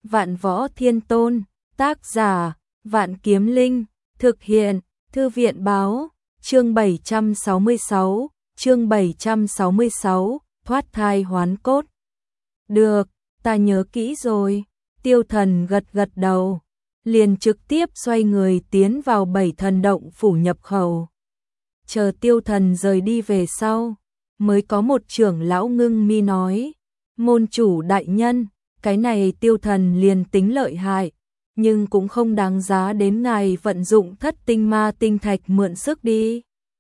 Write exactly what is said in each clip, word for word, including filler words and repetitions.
Vạn Võ Thiên Tôn, tác giả, Vạn Kiếm Linh, thực hiện, Thư viện báo, chương bảy trăm sáu mươi sáu, chương bảy trăm sáu mươi sáu, thoát thai hoán cốt. Được, ta nhớ kỹ rồi, Tiêu Thần gật gật đầu, liền trực tiếp xoay người tiến vào Bảy Thần Động phủ nhập khẩu. Chờ Tiêu Thần rời đi về sau, mới có một trưởng lão ngưng mi nói, môn chủ đại nhân, cái này Tiêu Thần liền tính lợi hại, nhưng cũng không đáng giá đến ngài vận dụng thất tinh ma tinh thạch mượn sức đi.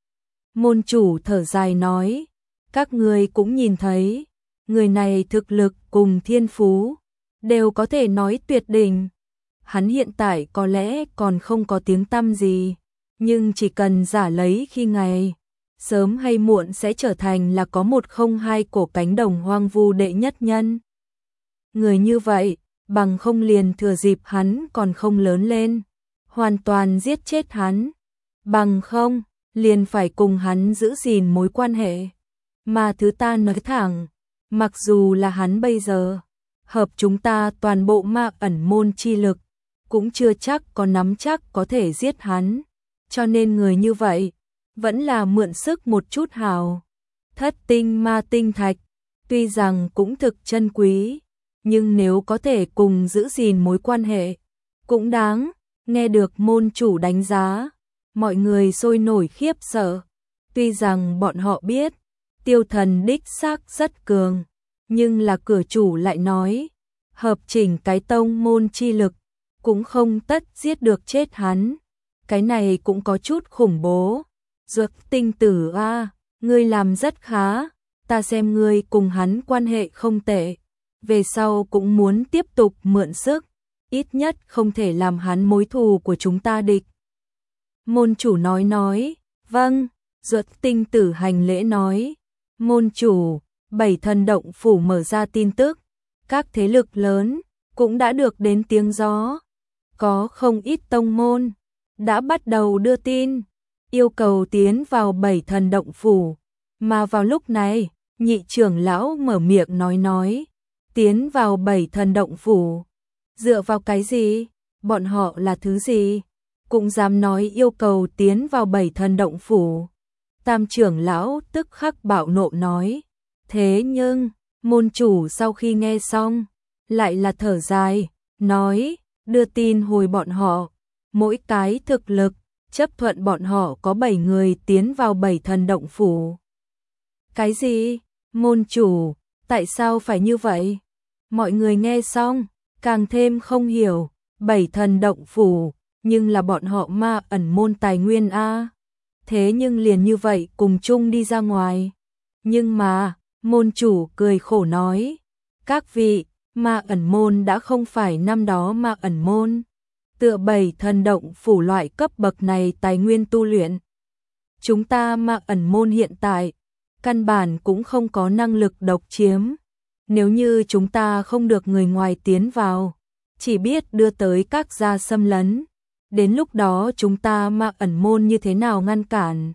Môn chủ thở dài nói, các người cũng nhìn thấy, người này thực lực cùng thiên phú, đều có thể nói tuyệt đỉnh. Hắn hiện tại có lẽ còn không có tiếng tăm gì, nhưng chỉ cần giả lấy khi ngày, sớm hay muộn sẽ trở thành là có một không hai cổ cánh đồng hoang vu đệ nhất nhân. Người như vậy, bằng không liền thừa dịp hắn còn không lớn lên, hoàn toàn giết chết hắn, bằng không, liền phải cùng hắn giữ gìn mối quan hệ. Mà thứ ta nói thẳng, mặc dù là hắn bây giờ, hợp chúng ta toàn bộ ma ẩn môn chi lực, cũng chưa chắc có nắm chắc có thể giết hắn, cho nên người như vậy, vẫn là mượn sức một chút hào. Thất tinh ma tinh thạch, tuy rằng cũng thực chân quý, nhưng nếu có thể cùng giữ gìn mối quan hệ, cũng đáng. Nghe được môn chủ đánh giá, mọi người sôi nổi khiếp sợ. Tuy rằng bọn họ biết, Tiêu Thần đích xác rất cường, nhưng là cửa chủ lại nói, hợp chỉnh cái tông môn chi lực, cũng không tất giết được chết hắn. Cái này cũng có chút khủng bố. Dược tinh tử a, ngươi làm rất khá, ta xem ngươi cùng hắn quan hệ không tệ, về sau cũng muốn tiếp tục mượn sức, ít nhất không thể làm hắn mối thù của chúng ta địch. Môn chủ nói nói, vâng, Dược tinh tử hành lễ nói, môn chủ, Bảy Thần Động phủ mở ra tin tức, các thế lực lớn cũng đã được đến tiếng gió, có không ít tông môn đã bắt đầu đưa tin, yêu cầu tiến vào Bảy Thần Động phủ. Mà vào lúc này, nhị trưởng lão mở miệng nói nói, tiến vào Bảy Thần Động phủ, dựa vào cái gì, bọn họ là thứ gì, cũng dám nói yêu cầu tiến vào Bảy Thần Động phủ. Tam trưởng lão tức khắc bạo nộ nói, thế nhưng, môn chủ sau khi nghe xong, lại là thở dài, nói, đưa tin hồi bọn họ, mỗi cái thực lực, chấp thuận bọn họ có bảy người tiến vào Bảy Thần Động phủ. Cái gì? Môn chủ, tại sao phải như vậy? Mọi người nghe xong, càng thêm không hiểu, Bảy Thần Động phủ, nhưng là bọn họ ma ẩn môn tài nguyên a. Thế nhưng liền như vậy cùng chung đi ra ngoài. Nhưng mà, môn chủ cười khổ nói, các vị, ma ẩn môn đã không phải năm đó ma ẩn môn. Tựa Bảy Thần Động phủ loại cấp bậc này tài nguyên tu luyện. Chúng ta ma ẩn môn hiện tại, căn bản cũng không có năng lực độc chiếm. Nếu như chúng ta không được người ngoài tiến vào, chỉ biết đưa tới các gia xâm lấn. Đến lúc đó chúng ta ma ẩn môn như thế nào ngăn cản?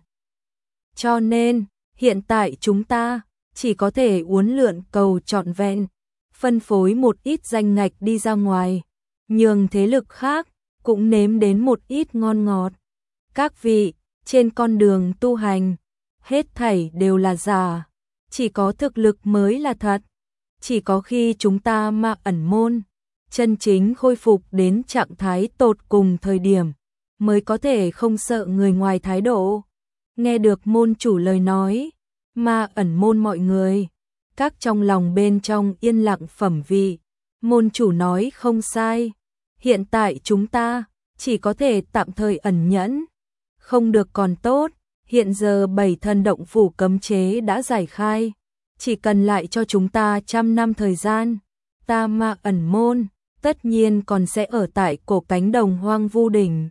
Cho nên, hiện tại chúng ta chỉ có thể uốn lượn cầu trọn vẹn, phân phối một ít danh ngạch đi ra ngoài, nhường thế lực khác cũng nếm đến một ít ngon ngọt. Các vị, trên con đường tu hành, hết thảy đều là giả, chỉ có thực lực mới là thật. Chỉ có khi chúng ta ma ẩn môn chân chính khôi phục đến trạng thái tột cùng thời điểm, mới có thể không sợ người ngoài thái độ. Nghe được môn chủ lời nói, ma ẩn môn mọi người, các trong lòng bên trong yên lặng phẩm vị. Môn chủ nói không sai, hiện tại chúng ta chỉ có thể tạm thời ẩn nhẫn, không được còn tốt. Hiện giờ Bảy Thần Động phủ cấm chế đã giải khai, chỉ cần lại cho chúng ta trăm năm thời gian, ta ma ẩn môn tất nhiên còn sẽ ở tại cổ cánh đồng hoang vu đỉnh.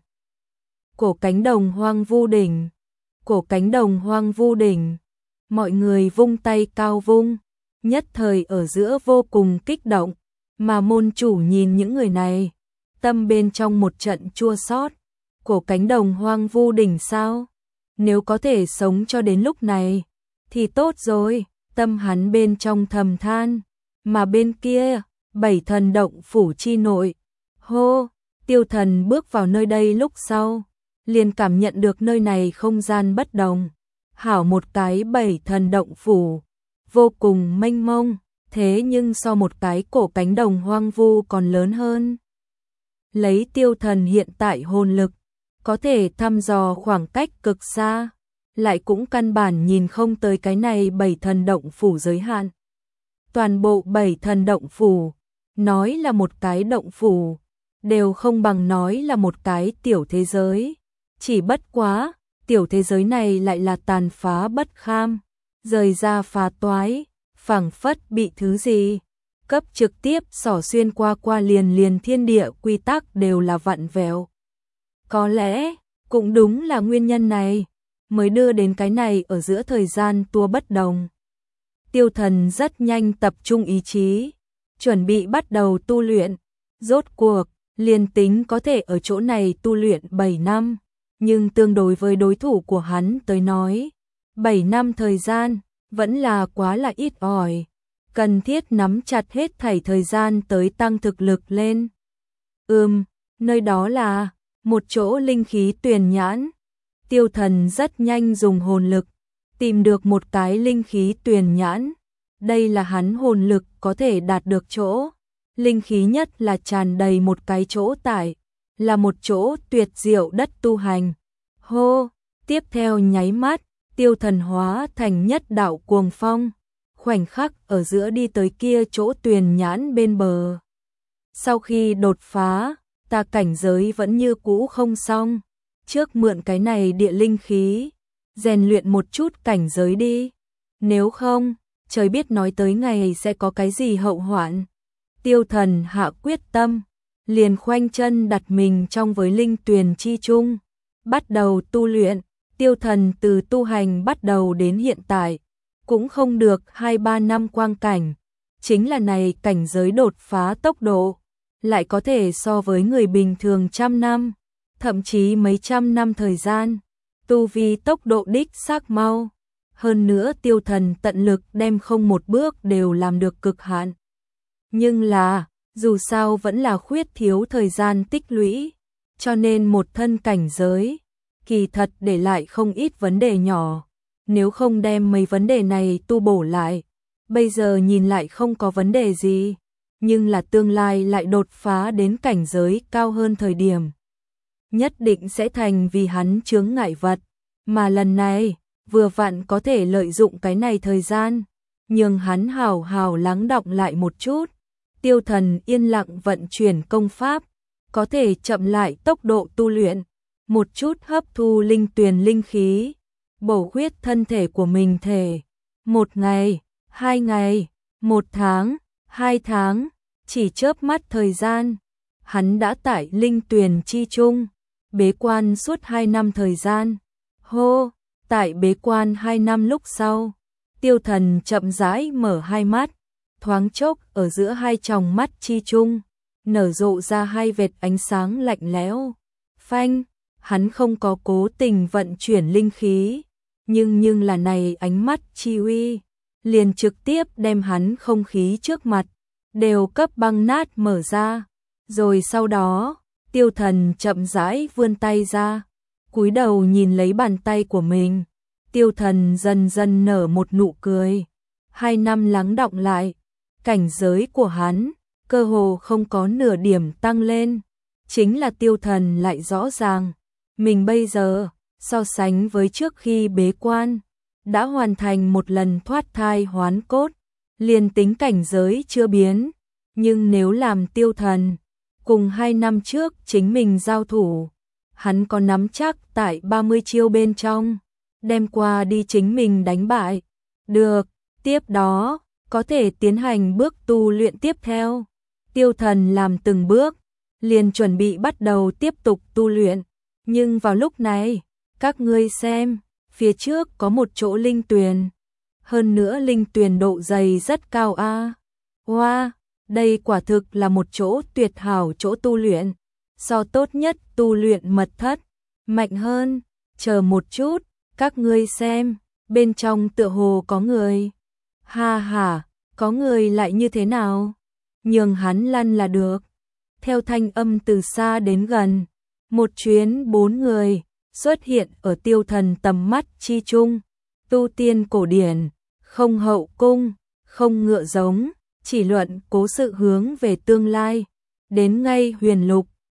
Cổ cánh đồng hoang vu đỉnh, cổ cánh đồng hoang vu đỉnh, mọi người vung tay cao vung, nhất thời ở giữa vô cùng kích động, mà môn chủ nhìn những người này, tâm bên trong một trận chua xót. Cổ cánh đồng hoang vu đỉnh sao? Nếu có thể sống cho đến lúc này, thì tốt rồi, tâm hắn bên trong thầm than, mà bên kia, Bảy thần động phủ chi nội. Hô, Tiêu Thần bước vào nơi đây lúc sau, liền cảm nhận được nơi này không gian bất đồng. Hảo một cái bảy thần động phủ, vô cùng mênh mông, thế nhưng so một cái cổ cánh đồng hoang vu còn lớn hơn. Lấy Tiêu Thần hiện tại hồn lực, có thể thăm dò khoảng cách cực xa, lại cũng căn bản nhìn không tới cái này bảy thần động phủ giới hạn. Toàn bộ bảy thần động phủ, nói là một cái động phủ, đều không bằng nói là một cái tiểu thế giới. Chỉ bất quá, tiểu thế giới này lại là tàn phá bất kham, rời ra phá toái, phảng phất bị thứ gì cấp trực tiếp xỏ xuyên qua qua liền liền thiên địa quy tắc đều là vặn vẹo. Có lẽ, cũng đúng là nguyên nhân này, mới đưa đến cái này ở giữa thời gian tua bất đồng. Tiêu Thần rất nhanh tập trung ý chí, chuẩn bị bắt đầu tu luyện. Rốt cuộc, liền tính có thể ở chỗ này tu luyện bảy năm, nhưng tương đối với đối thủ của hắn tới nói, bảy năm thời gian vẫn là quá là ít ỏi, cần thiết nắm chặt hết thảy thời gian tới tăng thực lực lên. Ừm, nơi đó là một chỗ linh khí tuyền nhãn. Tiêu Thần rất nhanh dùng hồn lực tìm được một cái linh khí tuyền nhãn. Đây là hắn hồn lực có thể đạt được chỗ. Linh khí nhất là tràn đầy một cái chỗ tại, là một chỗ tuyệt diệu đất tu hành. Hô, tiếp theo nháy mắt, Tiêu Thần hóa thành nhất đạo cuồng phong, khoảnh khắc ở giữa đi tới kia chỗ tuyền nhãn bên bờ. Sau khi đột phá, ta cảnh giới vẫn như cũ không xong, trước mượn cái này địa linh khí, rèn luyện một chút cảnh giới đi. Nếu không, trời biết nói tới ngày sẽ có cái gì hậu hoạn. Tiêu Thần hạ quyết tâm, liền khoanh chân đặt mình trong với linh tuyền chi chung, bắt đầu tu luyện. Tiêu Thần từ tu hành bắt đầu đến hiện tại, cũng không được hai ba năm quang cảnh, chính là này cảnh giới đột phá tốc độ, lại có thể so với người bình thường trăm năm, thậm chí mấy trăm năm thời gian, tu vi tốc độ đích xác mau. Hơn nữa Tiêu Thần tận lực đem không một bước đều làm được cực hạn. Nhưng là, dù sao vẫn là khuyết thiếu thời gian tích lũy, cho nên một thân cảnh giới, kỳ thật để lại không ít vấn đề nhỏ. Nếu không đem mấy vấn đề này tu bổ lại, bây giờ nhìn lại không có vấn đề gì, nhưng là tương lai lại đột phá đến cảnh giới cao hơn thời điểm, nhất định sẽ thành vì hắn chướng ngại vật, mà lần này, vừa vặn có thể lợi dụng cái này thời gian, nhường hắn hào hào lắng đọng lại một chút. Tiêu Thần yên lặng vận chuyển công pháp, có thể chậm lại tốc độ tu luyện, một chút hấp thu linh tuyền linh khí, bổ huyết thân thể của mình thể. Một ngày, hai ngày, một tháng, hai tháng, chỉ chớp mắt thời gian, hắn đã tại linh tuyền chi chung, bế quan suốt hai năm thời gian. Hô, tại bế quan hai năm lúc sau, Tiêu Thần chậm rãi mở hai mắt, thoáng chốc ở giữa hai tròng mắt chi chung, nở rộ ra hai vệt ánh sáng lạnh lẽo. Phanh, hắn không có cố tình vận chuyển linh khí, nhưng nhưng là này ánh mắt chi uy, liền trực tiếp đem hắn không khí trước mặt, đều cấp băng nát mở ra. Rồi sau đó, Tiêu Thần chậm rãi vươn tay ra, cúi đầu nhìn lấy bàn tay của mình. Tiêu Thần dần dần nở một nụ cười. Hai năm lắng đọng lại, cảnh giới của hắn, cơ hồ không có nửa điểm tăng lên. Chính là Tiêu Thần lại rõ ràng, mình bây giờ, so sánh với trước khi bế quan, đã hoàn thành một lần thoát thai hoán cốt, liền tính cảnh giới chưa biến. Nhưng nếu làm Tiêu Thần, cùng hai năm trước chính mình giao thủ, hắn có nắm chắc tại ba mươi chiêu bên trong, đem qua đi chính mình đánh bại. Được, tiếp đó, có thể tiến hành bước tu luyện tiếp theo. Tiêu Thần làm từng bước, liền chuẩn bị bắt đầu tiếp tục tu luyện. Nhưng vào lúc này, các ngươi xem, phía trước có một chỗ linh tuyền. Hơn nữa linh tuyền độ dày rất cao a. Wow, đây quả thực là một chỗ tuyệt hảo chỗ tu luyện. So tốt nhất tu luyện mật thất, mạnh hơn. Chờ một chút, các ngươi xem, bên trong tựa hồ có người. Ha ha, có người lại như thế nào? nhường hắn lăn là được. Theo thanh âm từ xa đến gần, một chuyến bốn người xuất hiện ở tiêu thần tầm mắt chi chung. Tu tiên cổ điển, không hậu cung, không ngựa giống, chỉ luận cố sự hướng về tương lai. Đến ngay huyền lục,